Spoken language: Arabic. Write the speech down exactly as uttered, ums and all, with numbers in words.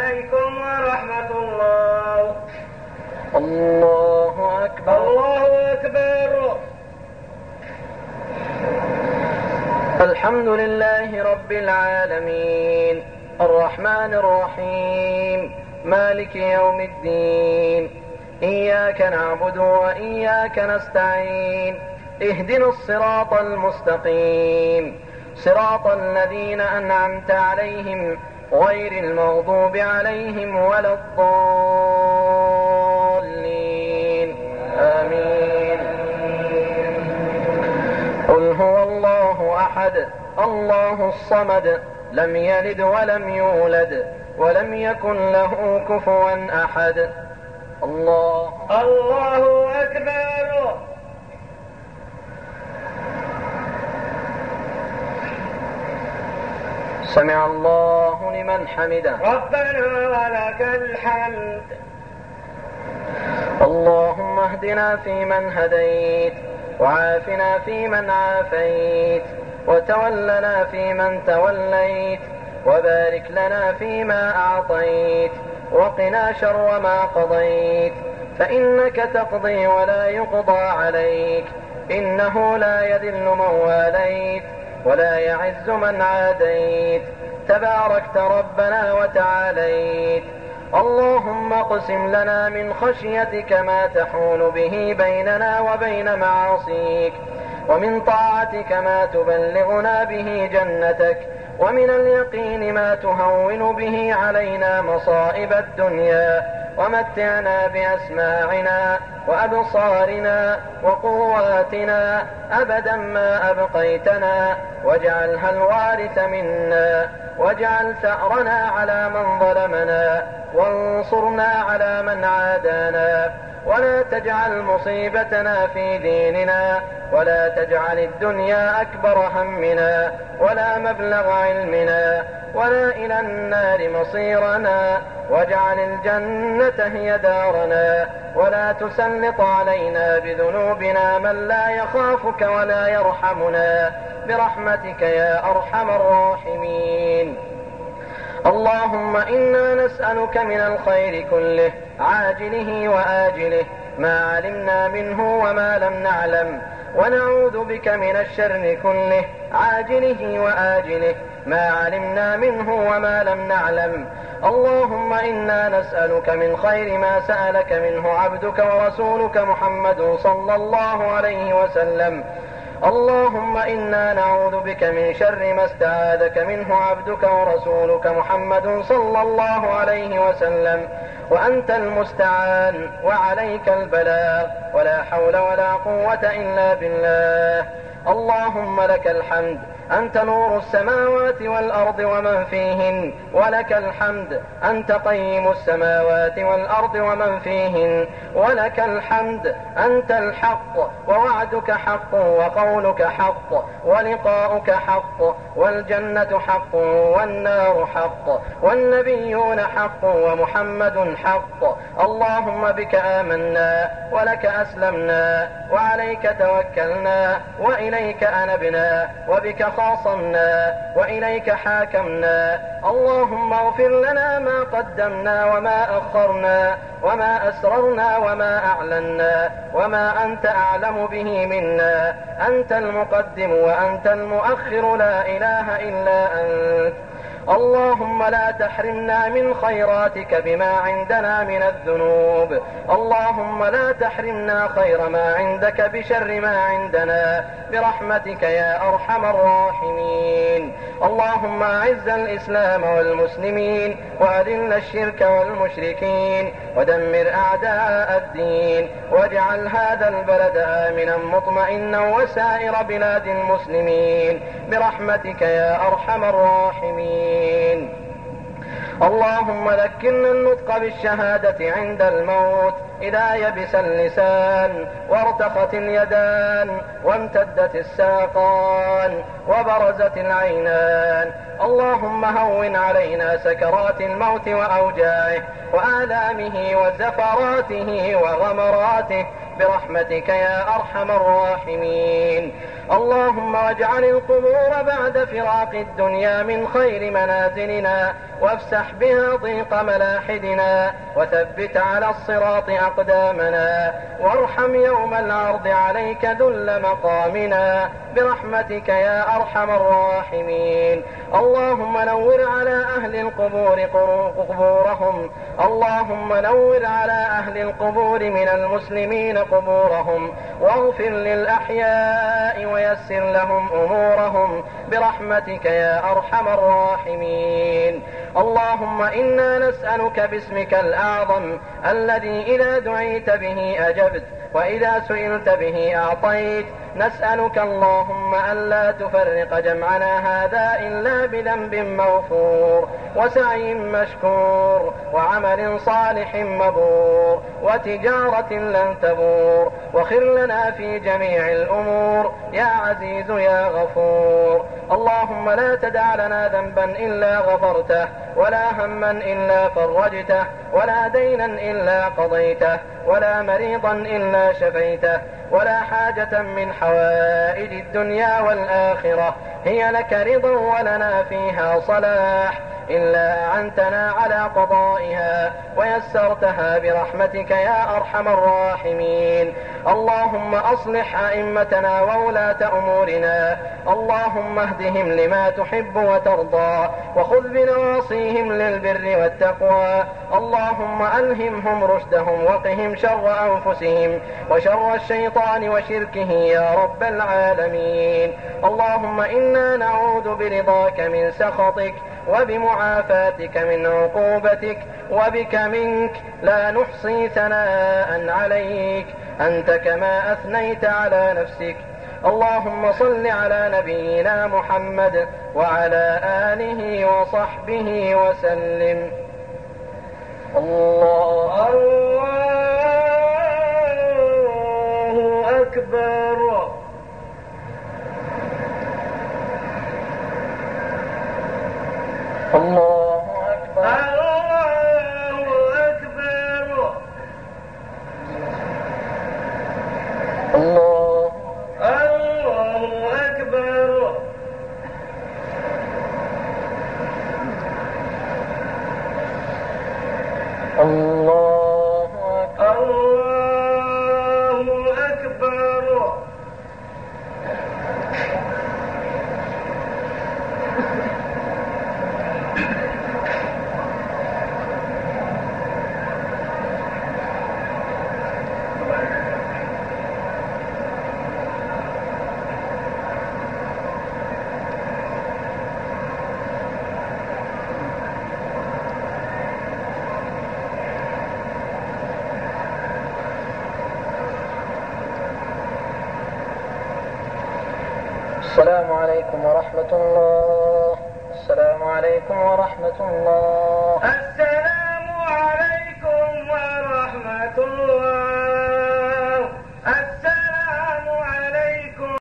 عليكم ورحمة الله. الله أكبر. الله أكبر. الحمد لله رب العالمين الرحمن الرحيم مالك يوم الدين، إياك نعبد وإياك نستعين، اهدنا الصراط المستقيم، صراط الذين أنعمت عليهم غير المغضوب عليهم ولا الضالين، آمين. قل هو الله أحد الله الصمد لم يلد ولم يولد ولم يكن له كفوا أحد. الله الله أكبر. سمع الله لمن حمده. ربنا ولك الحمد. اللهم اهدنا فيمن هديت، وعافنا فيمن عافيت، وتولنا فيمن توليت، وبارك لنا فيما أعطيت، وقنا شر ما قضيت، فإنك تقضي ولا يقضى عليك، إنه لا يذل من واليت ولا يعز من عاديت، تباركت ربنا وتعاليت. اللهم اقسم لنا من خشيتك ما تحول به بيننا وبين معاصيك، ومن طاعتك ما تبلغنا به جنتك، ومن اليقين ما تهون به علينا مصائب الدنيا، ومتعنا بأسماعنا وأبصارنا وقواتنا أبدا ما أبقيتنا، واجعلها الوارث منا، واجعل ثأرنا على من ظلمنا، وانصرنا على من عادانا، ولا تجعل مصيبتنا في ديننا، ولا تجعل الدنيا أكبر همنا ولا مبلغ علمنا، ولا إلى النار مصيرنا، واجعل الجنة هي دارنا، ولا تسلط علينا بذنوبنا من لا يخافك ولا يرحمنا، برحمتك يا أرحم الراحمين. اللهم إنا نسألك من الخير كله عاجله وآجله ما علمنا منه وما لم نعلم، ونعوذ بك من الشر كله عاجله وآجله ما علمنا منه وما لم نعلم. اللهم إنا نسألك من خير ما سألك منه عبدك ورسولك محمد صلى الله عليه وسلم. اللهم إنا نعوذ بك من شر ما استعاذك منه عبدك ورسولك محمد صلى الله عليه وسلم، وأنت المستعان وعليك البلاغ، ولا حول ولا قوة إلا بالله. اللهم لك الحمد، أنت نور السماوات والأرض ومن فيهن، ولك الحمد أنت قيم السماوات والأرض ومن فيهن، ولك الحمد أنت الحق، ووعدك حق، وقولك حق، ولقاؤك حق، والجنة حق، والنار حق، والنبيون حق، ومحمد حق. اللهم بك آمنا، ولك أسلمنا، وعليك توكلنا، وإليك أنبنا، وبك خاصمنا، وإليك حاكمنا. اللهم اغفر لنا ما قدمنا وما أخرنا، وما أسررنا وما أعلنا، وما أنت أعلم به منا. أنت المقدم وأنت المؤخر، لا إله إلا أنت. اللهم لا تحرمنا من خيراتك بما عندنا من الذنوب. اللهم لا تحرمنا خير ما عندك بشر ما عندنا، برحمتك يا أرحم الراحمين. اللهم أعز الإسلام والمسلمين، وأذل الشرك والمشركين، ودمر أعداء الدين، واجعل هذا البلد آمنا مطمئنا وسائر بلاد المسلمين، برحمتك يا أرحم الراحمين. اللهم ذكرنا النطق بالشهادة عند الموت، إذا يبس اللسان، وارتخت اليدان، وامتدت الساقان، وبرزت العينان. اللهم هون علينا سكرات الموت وأوجاعه وآلامه وزفراته وغمراته، برحمتك يا أرحم الراحمين. اللهم واجعل القبور بعد فراق الدنيا من خير منازلنا، وافسح بها ضيق ملاحدنا وثبت على الصراط أقدامنا وارحم يوم العرض عليك ذل مقامنا برحمتك يا أرحم الراحمين. اللهم نور على أهل القبور قبورهم اللهم نور على أهل القبور من المسلمين قبورهم واغفر للأحياء ويسر لهم أمورهم برحمتك يا أرحم الراحمين. اللهم إنا نسألك باسمك الأعظم الذي إذا دعيت به أجبت وإذا سئلت به أعطيت نسألك اللهم ألا تفرق جمعنا هذا إلا بذنب مغفور وسعي مشكور وعمل صالح مبرور وتجارة لن تبور وخر لنا في جميع الأمور يا عزيز يا غفور. اللهم لا تدع لنا ذنبا إلا غفرته ولا هما إلا فرجته ولا دينا إلا قضيته ولا مريضا إلا شفيته ولا حاجة من حوائج الدنيا والآخرة هي لك رضا ولنا فيها صلاح إلا أعنتنا على قضائها ويسرتها برحمتك يا أرحم الراحمين. اللهم أصلح أئمتنا وولاة أمورنا اللهم اهدهم لما تحب وترضى وخذ بنواصيهم للبر والتقوى. اللهم ألهمهم رشدهم وقهم شر أنفسهم وشر الشيطان وشركه يا رب العالمين. اللهم إنا نعوذ برضاك من سخطك وبمعافاتك من عقوبتك وبك منك لا نحصي ثناء عليك أنت كما أثنيت على نفسك. اللهم صل على نبينا محمد وعلى آله وصحبه وسلم. الله أكبر. الله أكبر. الله أكبر. الله الله أكبر. الله أكبر. الله أكبر. السلام عليكم ورحمة الله. السلام عليكم ورحمة الله.